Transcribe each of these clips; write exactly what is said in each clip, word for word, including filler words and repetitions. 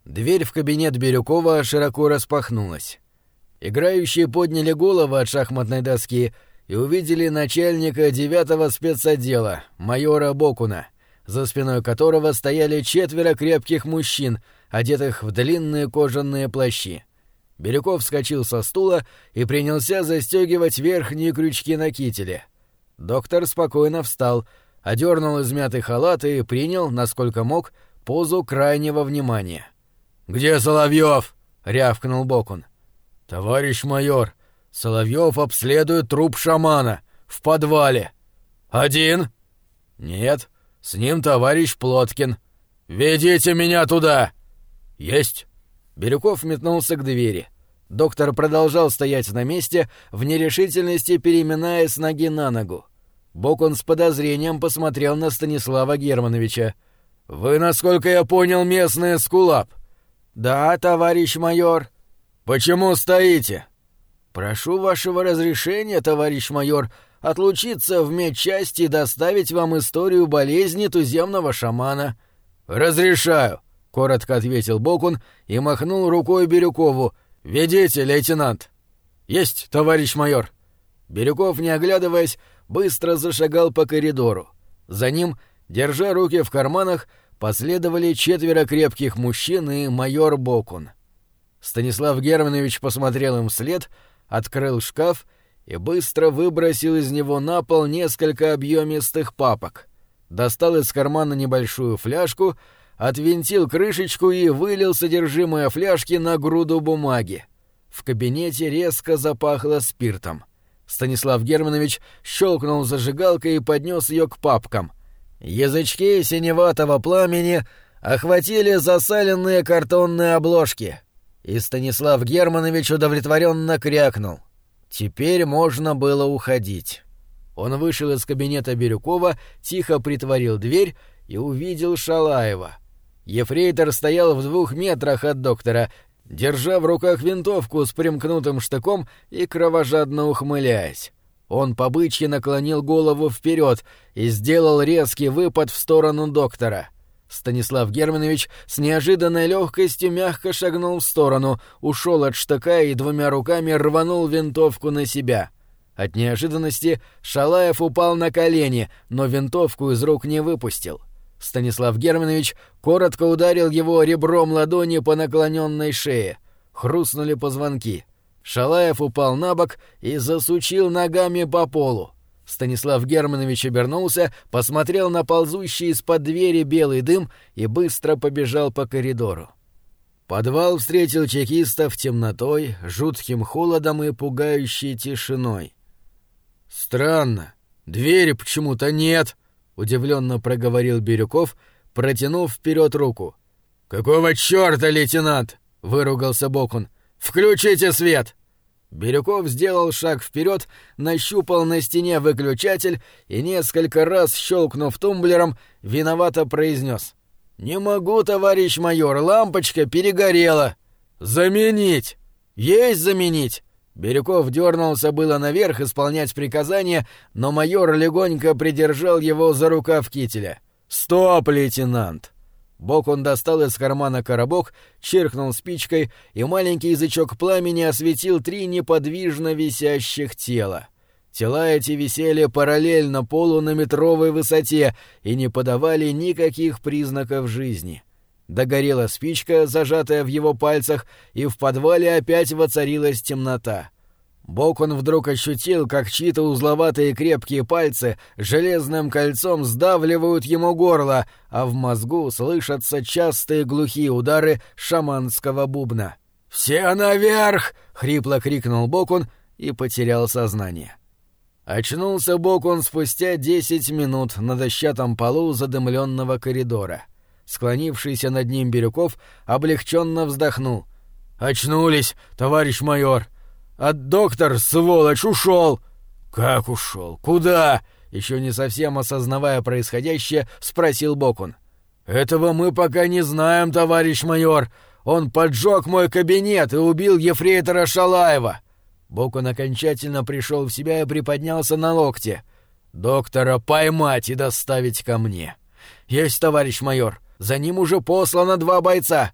Дверь в кабинет Бирюкова широко распахнулась. Играющие подняли головы от шахматной доски и увидели начальника девятого спецотдела, майора Бокуна, за спиной которого стояли четверо крепких мужчин, одетых в длинные кожаные плащи. Бирюков вскочил со стула и принялся застегивать верхние крючки на кителе. Доктор спокойно встал, одернул измятый халат и принял, насколько мог, позу крайнего внимания. «Где Соловьев?» — рявкнул Бокун. «Товарищ майор, Соловьев обследует труп шамана в подвале». «Один?» «Нет, с ним товарищ Плоткин». «Ведите меня туда!» «Есть!» Бирюков метнулся к двери. Доктор продолжал стоять на месте, в нерешительности переминаясь с ноги на ногу. Бокун с подозрением посмотрел на Станислава Германовича. «Вы, насколько я понял, местный эскулап?» «Да, товарищ майор». «Почему стоите?» «Прошу вашего разрешения, товарищ майор, отлучиться в медчасть и доставить вам историю болезни туземного шамана». «Разрешаю», — коротко ответил Бокун и махнул рукой Бирюкову. «Ведите, лейтенант». «Есть, товарищ майор». Бирюков, не оглядываясь, быстро зашагал по коридору. За ним, держа руки в карманах, последовали четверо крепких мужчин и майор Бокун. Станислав Германович посмотрел им вслед, открыл шкаф и быстро выбросил из него на пол несколько объемистых папок. Достал из кармана небольшую фляжку, отвинтил крышечку и вылил содержимое фляжки на груду бумаги. В кабинете резко запахло спиртом. Станислав Германович щелкнул зажигалкой и поднес ее к папкам. Язычки синеватого пламени охватили засаленные картонные обложки, и Станислав Германович удовлетворенно крякнул. Теперь можно было уходить. Он вышел из кабинета Бирюкова, тихо притворил дверь и увидел Шалаева. Ефрейтор стоял в двух метрах от доктора, держа в руках винтовку с примкнутым штыком и кровожадно ухмыляясь. Он по-бычьи наклонил голову вперед и сделал резкий выпад в сторону доктора. Станислав Германович с неожиданной легкостью мягко шагнул в сторону, ушел от штыка и двумя руками рванул винтовку на себя. От неожиданности Шалаев упал на колени, но винтовку из рук не выпустил. Станислав Германович коротко ударил его ребром ладони по наклоненной шее. Хрустнули позвонки. Шалаев упал на бок и засучил ногами по полу. Станислав Германович обернулся, посмотрел на ползущий из-под двери белый дым и быстро побежал по коридору. Подвал встретил чекистов темнотой, жутким холодом и пугающей тишиной. «Странно, двери почему-то нет», — удивленно проговорил Бирюков, протянув вперед руку. «Какого черта, лейтенант?» — выругался Бокун. «Включите свет!» Бирюков сделал шаг вперед, нащупал на стене выключатель и, несколько раз щелкнув тумблером, виновато произнес: «Не могу, товарищ майор, лампочка перегорела». «Заменить!» «Есть заменить!» Бирюков дернулся было наверх исполнять приказание, но майор легонько придержал его за рукав кителя. «Стоп, лейтенант!» Бокун достал из кармана коробок, чиркнул спичкой, и маленький язычок пламени осветил три неподвижно висящих тела. Тела эти висели параллельно полу на метровой высоте и не подавали никаких признаков жизни. Догорела спичка, зажатая в его пальцах, и в подвале опять воцарилась темнота. Бокун вдруг ощутил, как чьи-то узловатые крепкие пальцы железным кольцом сдавливают ему горло, а в мозгу слышатся частые глухие удары шаманского бубна. «Все наверх!» — хрипло крикнул Бокун и потерял сознание. Очнулся Бокун спустя десять минут на дощатом полу задымленного коридора. Склонившийся над ним Бирюков облегченно вздохнул. «Очнулись, товарищ майор! А доктор, сволочь, ушел!» «Как ушел? Куда?» — еще не совсем осознавая происходящее, спросил Бокун. «Этого мы пока не знаем, товарищ майор. Он поджег мой кабинет и убил ефрейтора Шалаева». Бокун окончательно пришел в себя и приподнялся на локте. «Доктора поймать и доставить ко мне». «Есть, товарищ майор. За ним уже послано два бойца».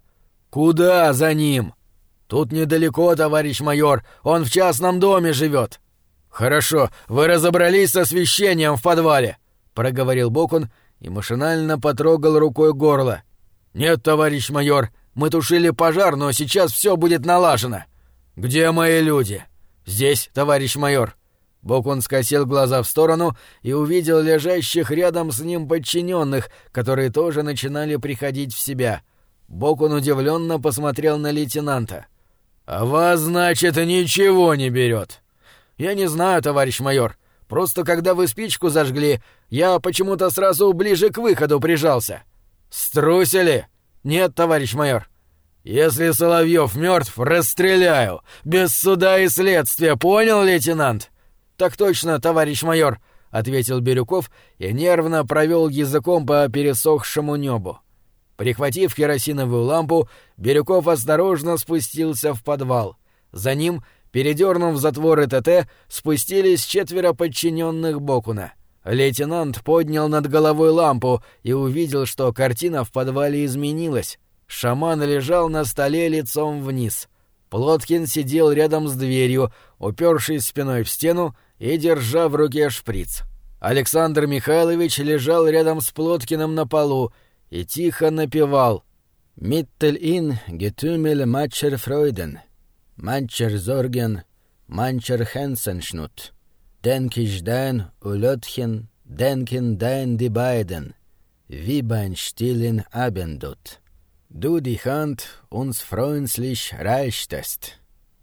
«Куда за ним?» «Тут недалеко, товарищ майор, он в частном доме живет». «Хорошо, вы разобрались с освещением в подвале», — проговорил Бокун и машинально потрогал рукой горло. «Нет, товарищ майор, мы тушили пожар, но сейчас все будет налажено». «Где мои люди?» «Здесь, товарищ майор». Бокун скосил глаза в сторону и увидел лежащих рядом с ним подчиненных, которые тоже начинали приходить в себя. Бокун удивленно посмотрел на лейтенанта. «А вас, значит, ничего не берет?» «Я не знаю, товарищ майор. Просто когда вы спичку зажгли, я почему-то сразу ближе к выходу прижался». «Струсили?» «Нет, товарищ майор». «Если Соловьев мертв, расстреляю. Без суда и следствия, понял, лейтенант?» «Так точно, товарищ майор», — ответил Бирюков и нервно провел языком по пересохшему небу. Прихватив керосиновую лампу, Бирюков осторожно спустился в подвал. За ним, передернув затворы ТТ, спустились четверо подчиненных Бокуна. Лейтенант поднял над головой лампу и увидел, что картина в подвале изменилась. Шаман лежал на столе лицом вниз. Плоткин сидел рядом с дверью, упершись спиной в стену и держа в руке шприц. Александр Михайлович лежал рядом с Плоткиным на полу и тихо напевал «Миттель ин гетюмель матчер фройден, матчер зорген, матчер хенсеншнут, денкиш дайн улетхен, денкин дайн ди байден, вибайн штилен абендут». «Du die Hand uns freundlich reichtest».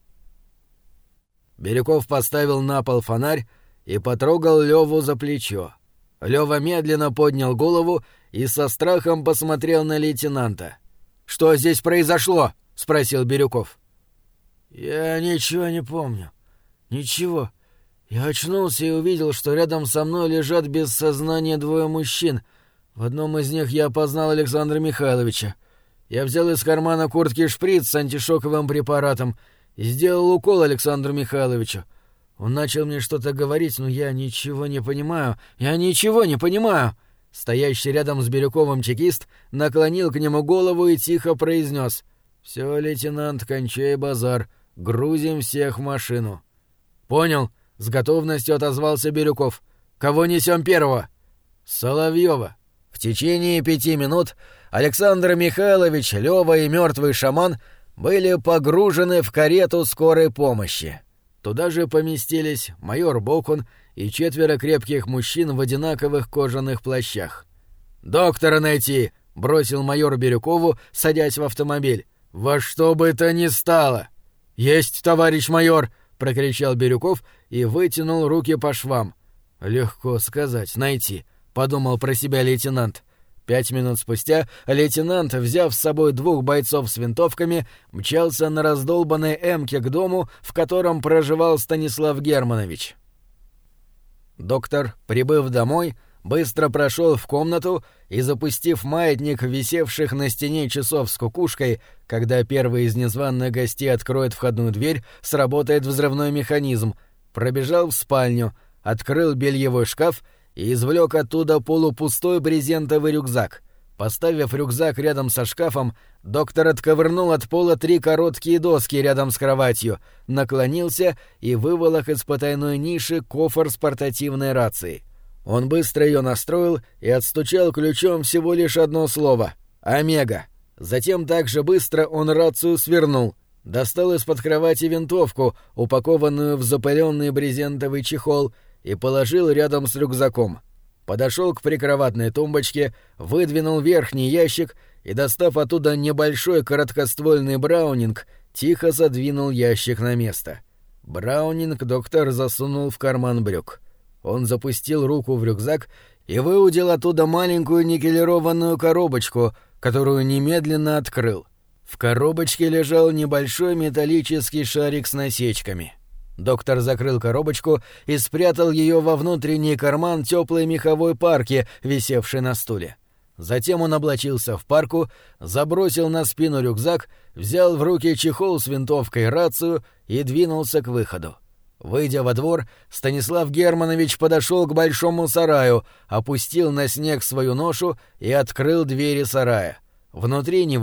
Бирюков поставил на пол фонарь и потрогал Леву за плечо. Лева медленно поднял голову и со страхом посмотрел на лейтенанта. «Что здесь произошло?» — спросил Бирюков. «Я ничего не помню. Ничего. Я очнулся и увидел, что рядом со мной лежат без сознания двое мужчин. В одном из них я опознал Александра Михайловича. Я взял из кармана куртки шприц с антишоковым препаратом и сделал укол Александру Михайловичу. Он начал мне что-то говорить, но я ничего не понимаю. Я ничего не понимаю!» Стоящий рядом с Бирюковым чекист наклонил к нему голову и тихо произнес: «Все, лейтенант, кончай базар. Грузим всех в машину». «Понял», — с готовностью отозвался Бирюков. «Кого несем первого?» «Соловьева». В течение пяти минут Александр Михайлович, Лёва и мертвый шаман были погружены в карету скорой помощи. Туда же поместились майор Бокун и четверо крепких мужчин в одинаковых кожаных плащах. «Доктора найти!» — бросил майор Бирюкову, садясь в автомобиль. «Во что бы то ни стало!» «Есть, товарищ майор!» — прокричал Бирюков и вытянул руки по швам. «Легко сказать, найти», — подумал про себя лейтенант. Пять минут спустя лейтенант, взяв с собой двух бойцов с винтовками, мчался на раздолбанной «Эмке» к дому, в котором проживал Станислав Германович. Доктор, прибыв домой, быстро прошел в комнату и, запустив маятник висевших на стене часов с кукушкой, когда первый из незваных гостей откроет входную дверь, сработает взрывной механизм, пробежал в спальню, открыл бельевой шкаф и извлек оттуда полупустой брезентовый рюкзак. Поставив рюкзак рядом со шкафом, доктор отковырнул от пола три короткие доски рядом с кроватью, наклонился и выволок из потайной ниши кофр с портативной рацией. Он быстро ее настроил и отстучал ключом всего лишь одно слово — «Омега». Затем также быстро он рацию свернул, достал из-под кровати винтовку, упакованную в запыленный брезентовый чехол, и положил рядом с рюкзаком. Подошел к прикроватной тумбочке, выдвинул верхний ящик и, достав оттуда небольшой короткоствольный браунинг, тихо задвинул ящик на место. Браунинг доктор засунул в карман брюк. Он запустил руку в рюкзак и выудил оттуда маленькую никелированную коробочку, которую немедленно открыл. В коробочке лежал небольшой металлический шарик с насечками. Доктор закрыл коробочку и спрятал ее во внутренний карман теплой меховой парки, висевшей на стуле. Затем он облачился в парку, забросил на спину рюкзак, взял в руки чехол с винтовкой и рацию и двинулся к выходу. Выйдя во двор, Станислав Германович подошел к большому сараю, опустил на снег свою ношу и открыл двери сарая. Внутри него,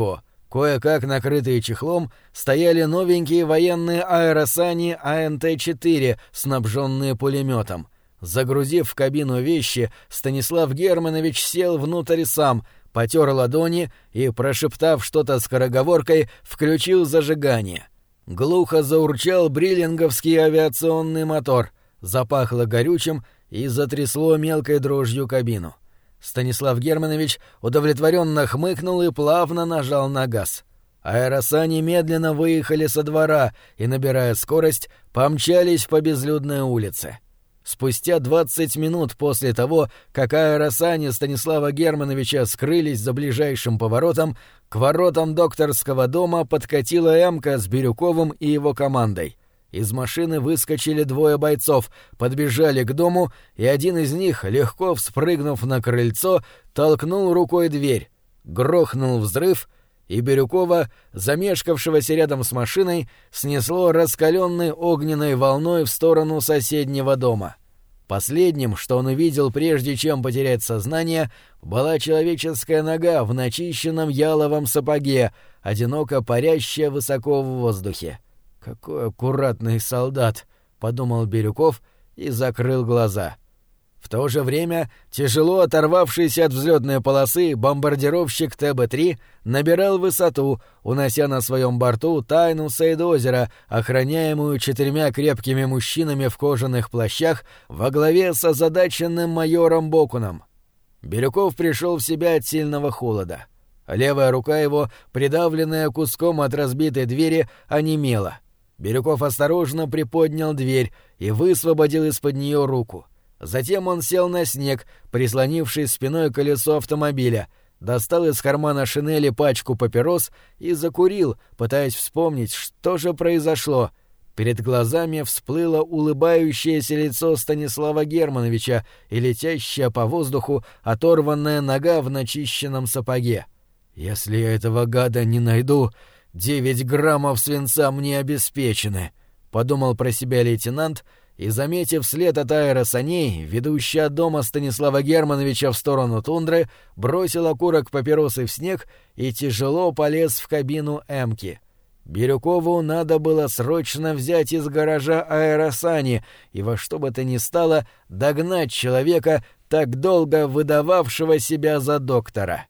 Кое-как накрытые чехлом стояли новенькие военные аэросани А Н Т четыре, снабженные пулеметом. Загрузив в кабину вещи, Станислав Германович сел внутрь сам, потер ладони и, прошептав что-то скороговоркой, включил зажигание. Глухо заурчал бриллинговский авиационный мотор, запахло горючим и затрясло мелкой дрожью кабину. Станислав Германович удовлетворенно хмыкнул и плавно нажал на газ. Аэросани медленно выехали со двора и, набирая скорость, помчались по безлюдной улице. Спустя двадцать минут после того, как аэросани Станислава Германовича скрылись за ближайшим поворотом, к воротам докторского дома подкатила эмка с Бирюковым и его командой. Из машины выскочили двое бойцов, подбежали к дому, и один из них, легко вспрыгнув на крыльцо, толкнул рукой дверь. Грохнул взрыв, и Бирюкова, замешкавшегося рядом с машиной, снесло раскаленной огненной волной в сторону соседнего дома. Последним, что он увидел, прежде чем потерять сознание, была человеческая нога в начищенном яловом сапоге, одиноко парящая высоко в воздухе. «Какой аккуратный солдат!» — подумал Бирюков и закрыл глаза. В то же время, тяжело оторвавшийся от взлетной полосы, бомбардировщик Т Б три набирал высоту, унося на своем борту тайну Сейд-озера, охраняемую четырьмя крепкими мужчинами в кожаных плащах во главе с озадаченным майором Бокуном. Бирюков пришел в себя от сильного холода. Левая рука его, придавленная куском от разбитой двери, онемела. Бирюков осторожно приподнял дверь и высвободил из-под нее руку. Затем он сел на снег, прислонившись спиной к колесу автомобиля, достал из кармана шинели пачку папирос и закурил, пытаясь вспомнить, что же произошло. Перед глазами всплыло улыбающееся лицо Станислава Германовича и летящая по воздуху оторванная нога в начищенном сапоге. «Если я этого гада не найду, девять граммов свинца мне обеспечены», — подумал про себя лейтенант, и, заметив след от аэросаней, ведущий от дома Станислава Германовича в сторону тундры, бросил окурок папиросы в снег и тяжело полез в кабину эмки. Бирюкову надо было срочно взять из гаража аэросани и во что бы то ни стало догнать человека, так долго выдававшего себя за доктора.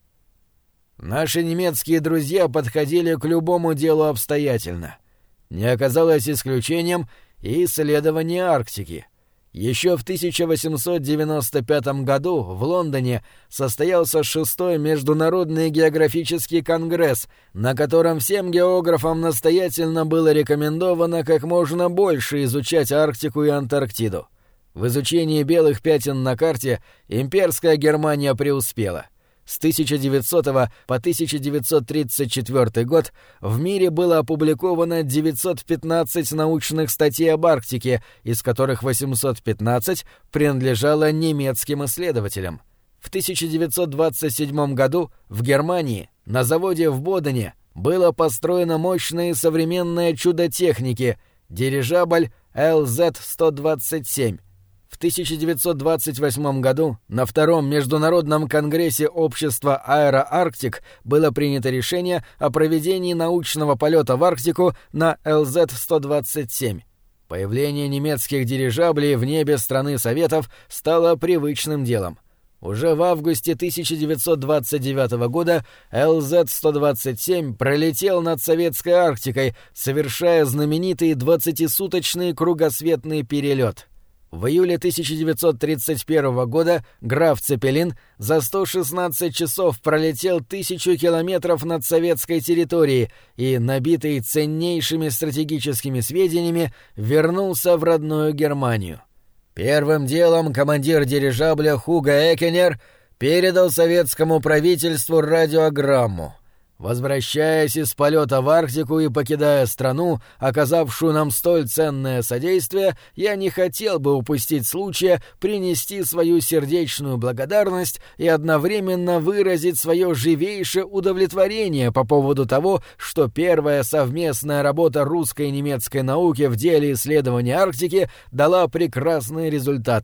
Наши немецкие друзья подходили к любому делу обстоятельно. Не оказалось исключением и исследование Арктики. Еще в тысяча восемьсот девяносто пятом году в Лондоне состоялся шестой Международный географический конгресс, на котором всем географам настоятельно было рекомендовано как можно больше изучать Арктику и Антарктиду. В изучении белых пятен на карте имперская Германия преуспела. С тысяча девятисотого по тысяча девятьсот тридцать четвёртый год в мире было опубликовано девятьсот пятнадцать научных статей об Арктике, из которых восемьсот пятнадцать принадлежало немецким исследователям. В тысяча девятьсот двадцать седьмом году в Германии на заводе в Бодене было построено мощное современное чудо техники — дирижабль Л Зет сто двадцать семь. В тысяча девятьсот двадцать восьмом году на втором Международном конгрессе общества «Аэроарктик» было принято решение о проведении научного полета в Арктику на Л Зет сто двадцать семь. Появление немецких дирижаблей в небе страны Советов стало привычным делом. Уже в августе тысяча девятьсот двадцать девятого года Л Зет сто двадцать семь пролетел над Советской Арктикой, совершая знаменитый двадцатисуточный кругосветный перелет. В июле тысяча девятьсот тридцать первого года граф Цепелин за сто шестнадцать часов пролетел тысячу километров над советской территорией и, набитый ценнейшими стратегическими сведениями, вернулся в родную Германию. Первым делом командир дирижабля Хуго Экенер передал советскому правительству радиограмму. Возвращаясь из полета в Арктику и покидая страну, оказавшую нам столь ценное содействие, я не хотел бы упустить случая принести свою сердечную благодарность и одновременно выразить свое живейшее удовлетворение по поводу того, что первая совместная работа русской и немецкой науки в деле исследования Арктики дала прекрасные результаты.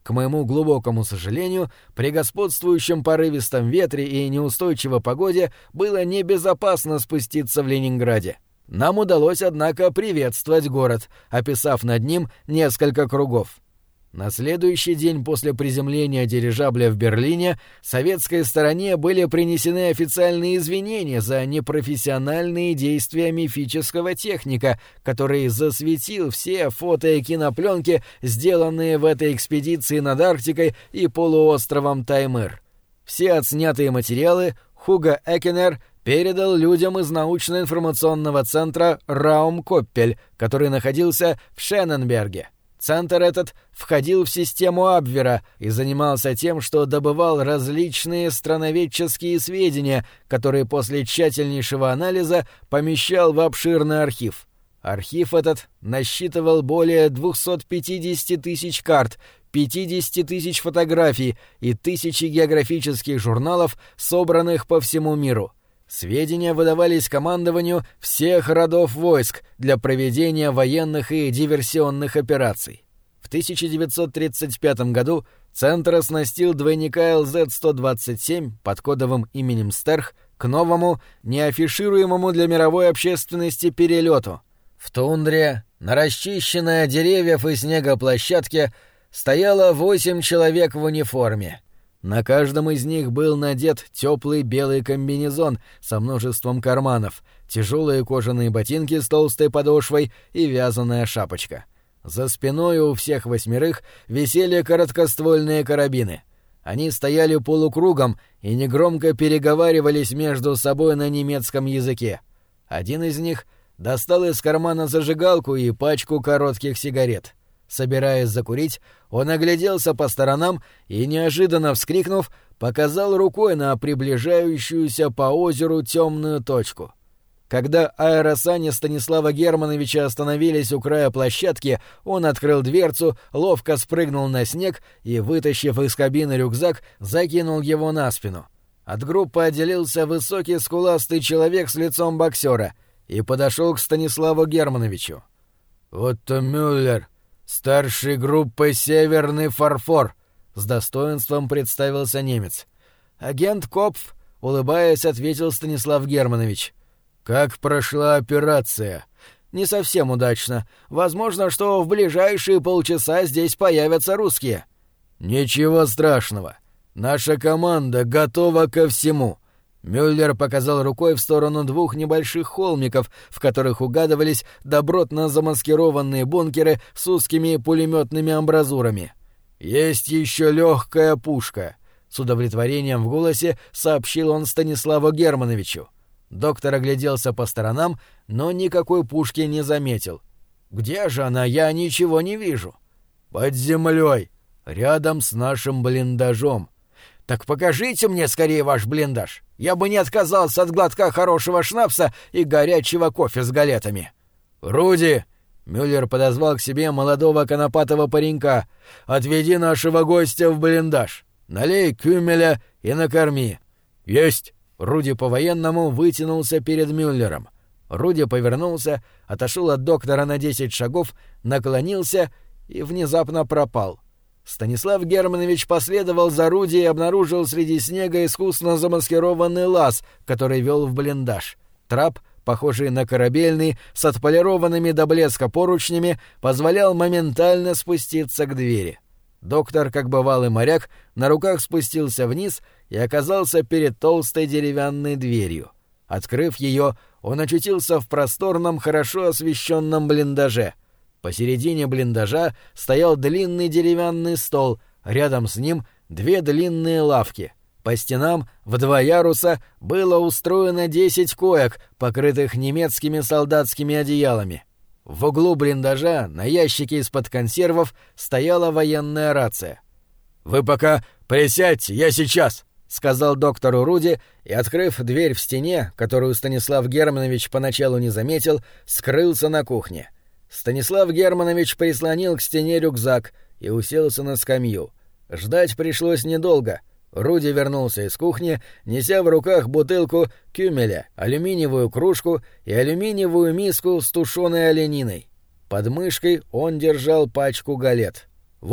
К моему глубокому сожалению, при господствующем порывистом ветре и неустойчивой погоде было небезопасно спуститься в Ленинграде. Нам удалось, однако, приветствовать город, описав над ним несколько кругов. На следующий день после приземления дирижабля в Берлине советской стороне были принесены официальные извинения за непрофессиональные действия мифического техника, который засветил все фото и кинопленки, сделанные в этой экспедиции над Арктикой и полуостровом Таймыр. Все отснятые материалы Хуго Экенер передал людям из научно-информационного центра Раум-Коппель, который находился в Шенненберге. Центр этот входил в систему Абвера и занимался тем, что добывал различные страноведческие сведения, которые после тщательнейшего анализа помещал в обширный архив. Архив этот насчитывал более двухсот пятидесяти тысяч карт, пятидесяти тысяч фотографий и тысячи географических журналов, собранных по всему миру. Сведения выдавались командованию всех родов войск для проведения военных и диверсионных операций. В тысяча девятьсот тридцать пятом году Центр оснастил двойника эл зет сто двадцать семь под кодовым именем Стерх к новому, неафишируемому для мировой общественности перелету. В тундре, на расчищенной от деревьев и снега площадке, стояло восемь человек в униформе. На каждом из них был надет теплый белый комбинезон со множеством карманов, тяжелые кожаные ботинки с толстой подошвой и вязаная шапочка. За спиной у всех восьмерых висели короткоствольные карабины. Они стояли полукругом и негромко переговаривались между собой на немецком языке. Один из них достал из кармана зажигалку и пачку коротких сигарет. Собираясь закурить, он огляделся по сторонам и, неожиданно вскрикнув, показал рукой на приближающуюся по озеру темную точку. Когда аэросани Станислава Германовича остановились у края площадки, он открыл дверцу, ловко спрыгнул на снег и, вытащив из кабины рюкзак, закинул его на спину. От группы отделился высокий скуластый человек с лицом боксера и подошел к Станиславу Германовичу. «Отто Мюллер, старший группы «Северный фарфор», — с достоинством представился немец. «Агент Копф», — улыбаясь, ответил Станислав Германович. «Как прошла операция?» «Не совсем удачно. Возможно, что в ближайшие полчаса здесь появятся русские». «Ничего страшного. Наша команда готова ко всему». Мюллер показал рукой в сторону двух небольших холмиков, в которых угадывались добротно замаскированные бункеры с узкими пулеметными амбразурами. «Есть еще легкая пушка», — с удовлетворением в голосе сообщил он Станиславу Германовичу. Доктор огляделся по сторонам, но никакой пушки не заметил. «Где же она? Я ничего не вижу». «Под землей, рядом с нашим блиндажом». «Так покажите мне скорее ваш блиндаж. Я бы не отказался от глотка хорошего шнапса и горячего кофе с галетами». «Руди!» — Мюллер подозвал к себе молодого конопатого паренька. «Отведи нашего гостя в блиндаж. Налей кюмеля и накорми». «Есть!» — Руди по-военному вытянулся перед Мюллером. Руди повернулся, отошел от доктора на десять шагов, наклонился и внезапно пропал. Станислав Германович последовал за Руди и обнаружил среди снега искусно замаскированный лаз, который вел в блиндаж. Трап, похожий на корабельный, с отполированными до блеска поручнями, позволял моментально спуститься к двери. Доктор, как бывалый моряк, на руках спустился вниз и оказался перед толстой деревянной дверью. Открыв ее, он очутился в просторном, хорошо освещенном блиндаже. Посередине блиндажа стоял длинный деревянный стол, рядом с ним две длинные лавки. По стенам в два яруса было устроено десять коек, покрытых немецкими солдатскими одеялами. В углу блиндажа на ящике из-под консервов стояла военная рация. «Вы пока присядьте, я сейчас», — сказал доктору Руди и, открыв дверь в стене, которую Станислав Германович поначалу не заметил, скрылся на кухне. Станислав Германович прислонил к стене рюкзак и уселся на скамью. Ждать пришлось недолго. Руди вернулся из кухни, неся в руках бутылку кюмеля, алюминиевую кружку и алюминиевую миску с тушеной олениной. Под мышкой он держал пачку галет. «Вот,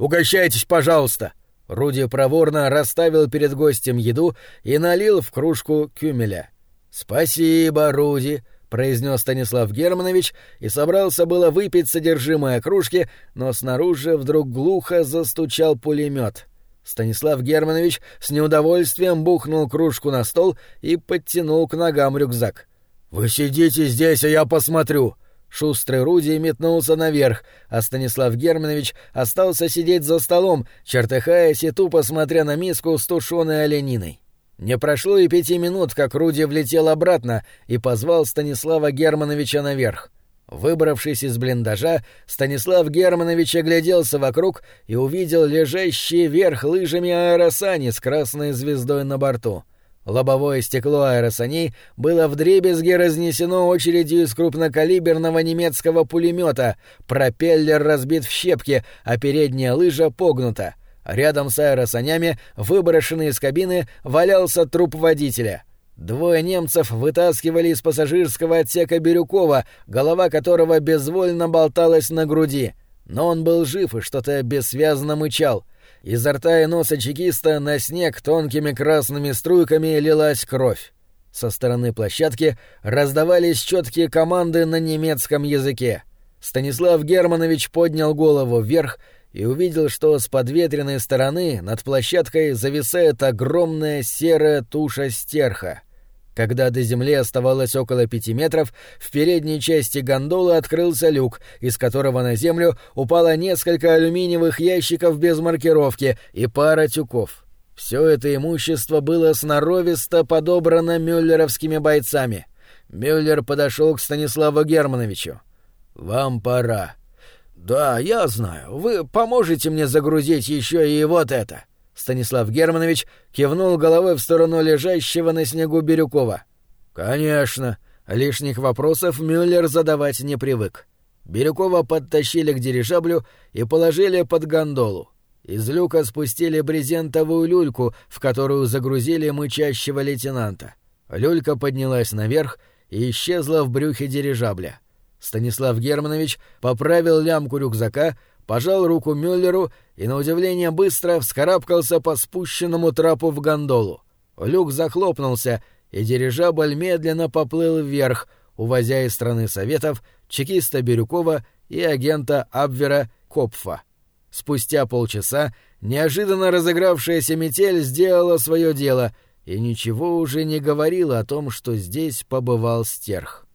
Угощайтесь, пожалуйста!» Руди проворно расставил перед гостем еду и налил в кружку кюмеля. «Спасибо, Руди», — произнес Станислав Германович и собрался было выпить содержимое кружки, но снаружи вдруг глухо застучал пулемет. Станислав Германович с неудовольствием бухнул кружку на стол и подтянул к ногам рюкзак. «Вы сидите здесь, а я посмотрю!» Шустрый Руди метнулся наверх, а Станислав Германович остался сидеть за столом, чертыхаясь и тупо смотря на миску с тушеной олениной. Не прошло и пяти минут, как Руди влетел обратно и позвал Станислава Германовича наверх. Выбравшись из блиндажа, Станислав Германович огляделся вокруг и увидел лежащие вверх лыжами аэросани с красной звездой на борту. Лобовое стекло аэросаней было вдребезги разнесено очередью из крупнокалиберного немецкого пулемета, пропеллер разбит в щепки, а передняя лыжа погнута. Рядом с аэросанями, выброшенный из кабины, валялся труп водителя. Двое немцев вытаскивали из пассажирского отсека Бирюкова, голова которого безвольно болталась на груди. Но он был жив и что-то бессвязно мычал. Изо рта и носа чекиста на снег тонкими красными струйками лилась кровь. Со стороны площадки раздавались четкие команды на немецком языке. Станислав Германович поднял голову вверх и увидел, что с подветренной стороны над площадкой зависает огромная серая туша стерха. Когда до земли оставалось около пяти метров, в передней части гондолы открылся люк, из которого на землю упало несколько алюминиевых ящиков без маркировки и пара тюков. Все это имущество было сноровисто подобрано мюллеровскими бойцами. Мюллер подошел к Станиславу Германовичу. «Вам пора». «Да, я знаю. Вы поможете мне загрузить еще и вот это». Станислав Германович кивнул головой в сторону лежащего на снегу Бирюкова. «Конечно». Лишних вопросов Мюллер задавать не привык. Бирюкова подтащили к дирижаблю и положили под гондолу. Из люка спустили брезентовую люльку, в которую загрузили мычащего лейтенанта. Люлька поднялась наверх и исчезла в брюхе дирижабля. Станислав Германович поправил лямку рюкзака, пожал руку Мюллеру и, на удивление, быстро вскарабкался по спущенному трапу в гондолу. Люк захлопнулся, и дирижабль медленно поплыл вверх, увозя из страны Советов чекиста Бирюкова и агента Абвера Копфа. Спустя полчаса неожиданно разыгравшаяся метель сделала свое дело и ничего уже не говорила о том, что здесь побывал стерх.